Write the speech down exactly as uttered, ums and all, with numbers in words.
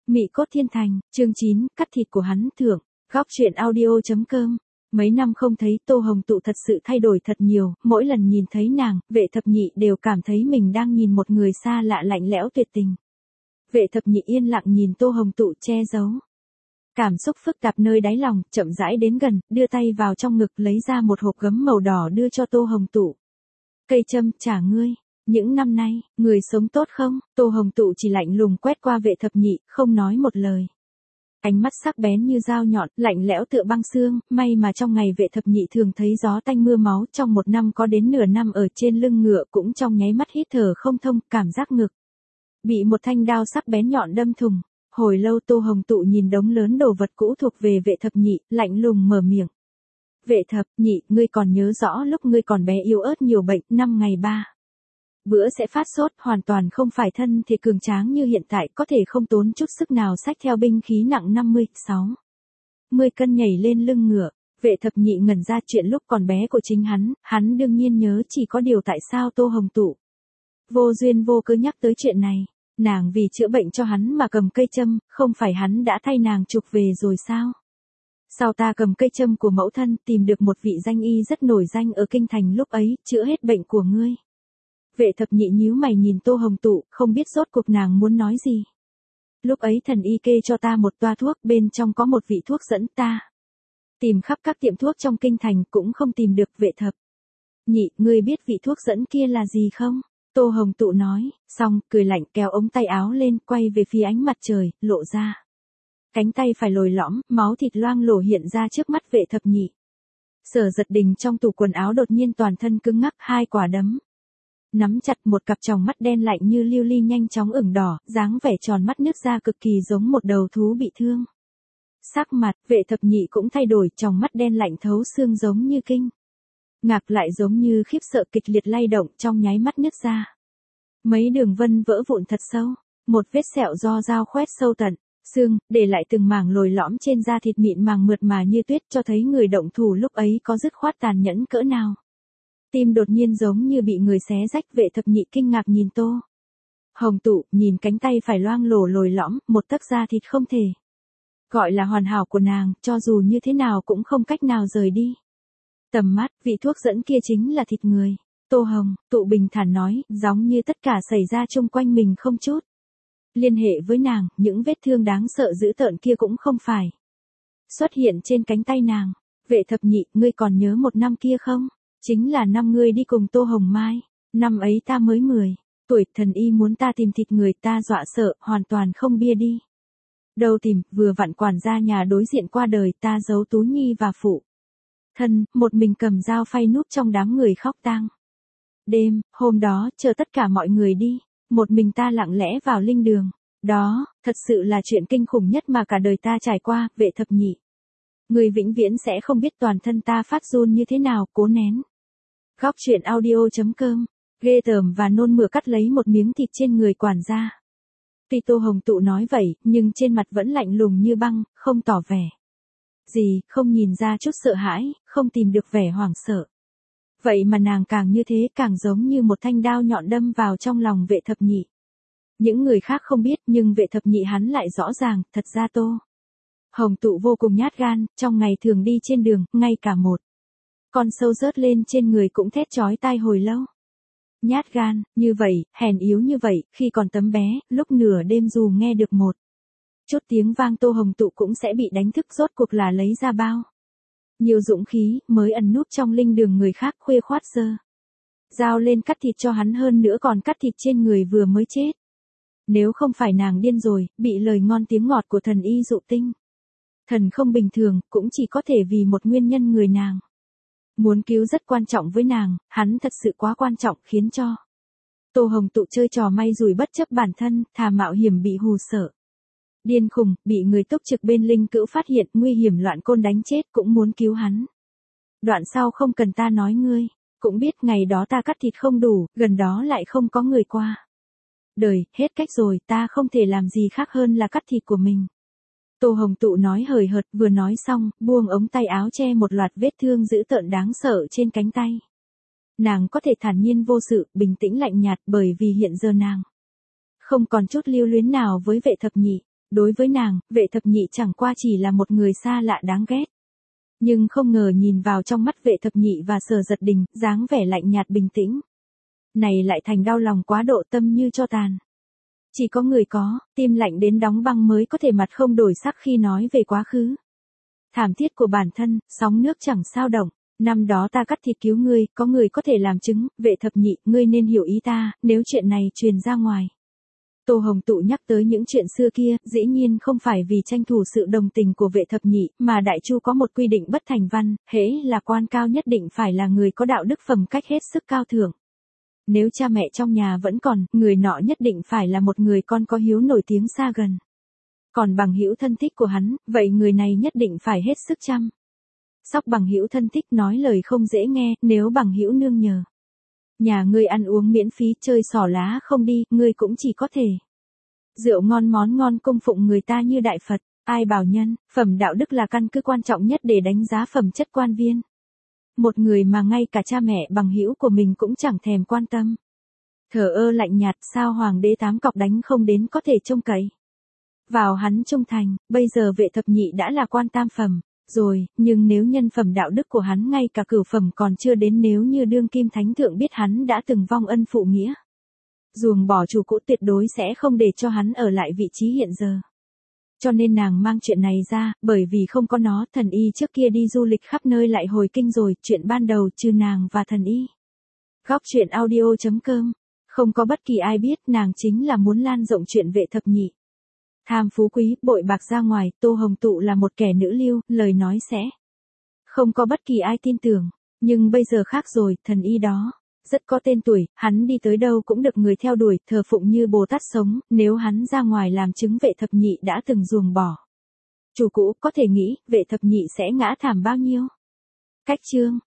Mị cốt thiên thành, chương chín, cắt thịt của hắn thưởng, góc truyện audio.com. Mấy năm không thấy Tô Hồng Tụ thật sự thay đổi thật nhiều, mỗi lần nhìn thấy nàng, Vệ Thập Nhị đều cảm thấy mình đang nhìn một người xa lạ lạnh lẽo tuyệt tình. Vệ Thập Nhị yên lặng nhìn Tô Hồng Tụ che giấu cảm xúc phức tạp nơi đáy lòng, chậm rãi đến gần, đưa tay vào trong ngực lấy ra một hộp gấm màu đỏ đưa cho Tô Hồng Tụ. Cây châm, trả ngươi. Những năm nay, người sống tốt không? Tô Hồng Tụ chỉ lạnh lùng quét qua Vệ Thập Nhị, không nói một lời. Ánh mắt sắc bén như dao nhọn, lạnh lẽo tựa băng xương, may mà trong ngày Vệ Thập Nhị thường thấy gió tanh mưa máu, trong một năm có đến nửa năm ở trên lưng ngựa cũng trong nháy mắt hít thở không thông, cảm giác ngực bị một thanh đao sắc bén nhọn đâm thủng. Hồi lâu Tô Hồng Tụ nhìn đống lớn đồ vật cũ thuộc về Vệ Thập Nhị, lạnh lùng mở miệng. Vệ Thập Nhị, ngươi còn nhớ rõ lúc ngươi còn bé yếu ớt nhiều bệnh, năm ngày ba bữa sẽ phát sốt, hoàn toàn không phải thân thể cường tráng như hiện tại, có thể không tốn chút sức nào xách theo binh khí nặng năm mươi, sáu mươi cân nhảy lên lưng ngựa. Vệ Thập Nhị ngẩn ra, chuyện lúc còn bé của chính hắn, hắn đương nhiên nhớ, chỉ có điều tại sao Tô Hồng Tụ vô duyên vô cớ nhắc tới chuyện này. Nàng vì chữa bệnh cho hắn mà cầm cây châm, không phải hắn đã thay nàng trục về rồi sao? Sao ta cầm cây châm của mẫu thân, tìm được một vị danh y rất nổi danh ở kinh thành lúc ấy, chữa hết bệnh của ngươi. Vệ Thập Nhị nhíu mày nhìn Tô Hồng Tụ, không biết rốt cuộc nàng muốn nói gì. Lúc ấy thần y kê cho ta một toa thuốc, bên trong có một vị thuốc dẫn, ta tìm khắp các tiệm thuốc trong kinh thành cũng không tìm được. Vệ Thập Nhị, ngươi biết vị thuốc dẫn kia là gì không? Tô Hồng Tụ nói, xong, cười lạnh kéo ống tay áo lên, quay về phía ánh mặt trời, lộ ra cánh tay phải lồi lõm, máu thịt loang lổ hiện ra trước mắt Vệ Thập Nhị. Sở Giật Đình trong tủ quần áo đột nhiên toàn thân cứng ngắc, hai quả đấm nắm chặt, một cặp tròng mắt đen lạnh như lưu ly nhanh chóng ửng đỏ, dáng vẻ tròn mắt nước ra cực kỳ giống một đầu thú bị thương. Sắc mặt Vệ Thập Nhị cũng thay đổi, tròng mắt đen lạnh thấu xương giống như kinh ngạc lại giống như khiếp sợ, kịch liệt lay động, trong nháy mắt nứt ra. Mấy đường vân vỡ vụn thật sâu, một vết sẹo do dao khoét sâu tận xương, để lại từng mảng lồi lõm trên da thịt mịn màng mượt mà như tuyết, cho thấy người động thủ lúc ấy có dứt khoát tàn nhẫn cỡ nào. Tim đột nhiên giống như bị người xé rách. Vệ Thập Nhị kinh ngạc nhìn Tô Hồng Tụ, nhìn cánh tay phải loang lổ lồi lõm, một tấc da thịt không thể gọi là hoàn hảo của nàng, cho dù như thế nào cũng không cách nào rời đi tầm mắt. Vị thuốc dẫn kia chính là thịt người. Tô Hồng Tụ bình thản nói, giống như tất cả xảy ra chung quanh mình không chút liên hệ với nàng, những vết thương đáng sợ dữ tợn kia cũng không phải xuất hiện trên cánh tay nàng. Vệ Thập Nhị, ngươi còn nhớ một năm kia không? Chính là năm ngươi đi cùng Tô Hồng Mai. Năm ấy ta mới mười tuổi, thần y muốn ta tìm thịt người, ta dọa sợ, hoàn toàn không bia đi đâu tìm, vừa vặn quản gia nhà đối diện qua đời, ta giấu Tú Nhi và phụ thân, một mình cầm dao phay núp trong đám người khóc tang. Đêm hôm đó, chờ tất cả mọi người đi, một mình ta lặng lẽ vào linh đường. Đó, thật sự là chuyện kinh khủng nhất mà cả đời ta trải qua. Vệ Thập Nhị, người vĩnh viễn sẽ không biết toàn thân ta phát run như thế nào, cố nén. Góc truyện audio.com, ghê tởm và nôn mửa cắt lấy một miếng thịt trên người quản gia. Tuy Tô Hồng Tụ nói vậy, nhưng trên mặt vẫn lạnh lùng như băng, không tỏ vẻ gì, không nhìn ra chút sợ hãi, không tìm được vẻ hoảng sợ. Vậy mà nàng càng như thế, càng giống như một thanh đao nhọn đâm vào trong lòng Vệ Thập Nhị. Những người khác không biết, nhưng Vệ Thập Nhị hắn lại rõ ràng, thật ra Tô Hồng Tụ vô cùng nhát gan, trong ngày thường đi trên đường, ngay cả một con sâu rớt lên trên người cũng thét chói tai hồi lâu. Nhát gan, như vậy, hèn yếu như vậy, khi còn tấm bé, lúc nửa đêm dù nghe được một chút tiếng vang Tô Hồng Tụ cũng sẽ bị đánh thức, rốt cuộc là lấy ra bao nhiều dũng khí, mới ẩn núp trong linh đường người khác khuya khoát giơ dao lên cắt thịt cho hắn, hơn nữa còn cắt thịt trên người vừa mới chết. Nếu không phải nàng điên rồi, bị lời ngon tiếng ngọt của thần y dụ tinh thần không bình thường, cũng chỉ có thể vì một nguyên nhân người nàng muốn cứu rất quan trọng với nàng, hắn thật sự quá quan trọng, khiến cho Tô Hồng Tụ chơi trò may rủi bất chấp bản thân, thà mạo hiểm bị hù sợ điên khùng, bị người túc trực bên linh cữu phát hiện, nguy hiểm loạn côn đánh chết cũng muốn cứu hắn. Đoạn sau không cần ta nói ngươi cũng biết, ngày đó ta cắt thịt không đủ, gần đó lại không có người qua đời, hết cách rồi, ta không thể làm gì khác hơn là cắt thịt của mình. Tô Hồng Tụ nói hời hợt, vừa nói xong, buông ống tay áo che một loạt vết thương dữ tợn đáng sợ trên cánh tay. Nàng có thể thản nhiên vô sự, bình tĩnh lạnh nhạt, bởi vì hiện giờ nàng không còn chút lưu luyến nào với Vệ Thập Nhị. đối với nàng, vệ thập nhị chẳng qua chỉ là một người xa lạ đáng ghét. Nhưng không ngờ nhìn vào trong mắt vệ thập nhị và Sở Giật Đình, dáng vẻ lạnh nhạt bình tĩnh. Này lại thành đau lòng quá độ, tâm như tro tàn. Chỉ có người có, tim lạnh đến đóng băng mới có thể mặt không đổi sắc khi nói về quá khứ. Thảm thiết của bản thân, sóng nước chẳng sao động. Năm đó ta cắt thịt cứu ngươi, có người có thể làm chứng, vệ thập nhị, ngươi nên hiểu ý ta, nếu chuyện này truyền ra ngoài. Tô Hồng Tụ nhắc tới những chuyện xưa kia, dĩ nhiên không phải vì tranh thủ sự đồng tình của vệ thập nhị, mà Đại Chu có một quy định bất thành văn, hễ là quan cao nhất định phải là người có đạo đức phẩm cách hết sức cao thượng. Nếu cha mẹ trong nhà vẫn còn, người nọ nhất định phải là một người con có hiếu nổi tiếng xa gần. Còn bằng hữu thân thích của hắn, vậy người này nhất định phải hết sức chăm sóc bằng hữu thân thích, nói lời không dễ nghe, nếu bằng hữu nương nhờ. Nhà ngươi ăn uống miễn phí, chơi xỏ lá không đi, ngươi cũng chỉ có thể. Rượu ngon món ngon cung phụng người ta như đại Phật, ai bảo nhân, phẩm đạo đức là căn cứ quan trọng nhất để đánh giá phẩm chất quan viên. Một người mà ngay cả cha mẹ bằng hữu của mình cũng chẳng thèm quan tâm. Thờ ơ lạnh nhạt, sao hoàng đế tám cọc đánh không đến có thể trông cậy vào hắn trung thành, bây giờ vệ thập nhị đã là quan tam phẩm. Rồi, nhưng nếu nhân phẩm đạo đức của hắn ngay cả cửu phẩm còn chưa đến, nếu như đương kim thánh thượng biết hắn đã từng vong ân phụ nghĩa, ruồng bỏ chủ cũ, tuyệt đối sẽ không để cho hắn ở lại vị trí hiện giờ. Cho nên nàng mang chuyện này ra, bởi vì không có nó, thần y trước kia đi du lịch khắp nơi lại hồi kinh rồi, chuyện ban đầu trừ nàng và thần y. Góc truyện audio chấm com, không có bất kỳ ai biết nàng chính là muốn lan rộng chuyện vệ thập nhị. Tham phú quý, bội bạc ra ngoài, Tô Hồng Tụ là một kẻ nữ lưu, lời nói sẽ không có bất kỳ ai tin tưởng. Nhưng bây giờ khác rồi, thần y đó rất có tên tuổi, hắn đi tới đâu cũng được người theo đuổi, thờ phụng như Bồ Tát sống, nếu hắn ra ngoài làm chứng vệ thập nhị đã từng ruồng bỏ chủ cũ, có thể nghĩ, vệ thập nhị sẽ ngã thảm bao nhiêu. Cách chương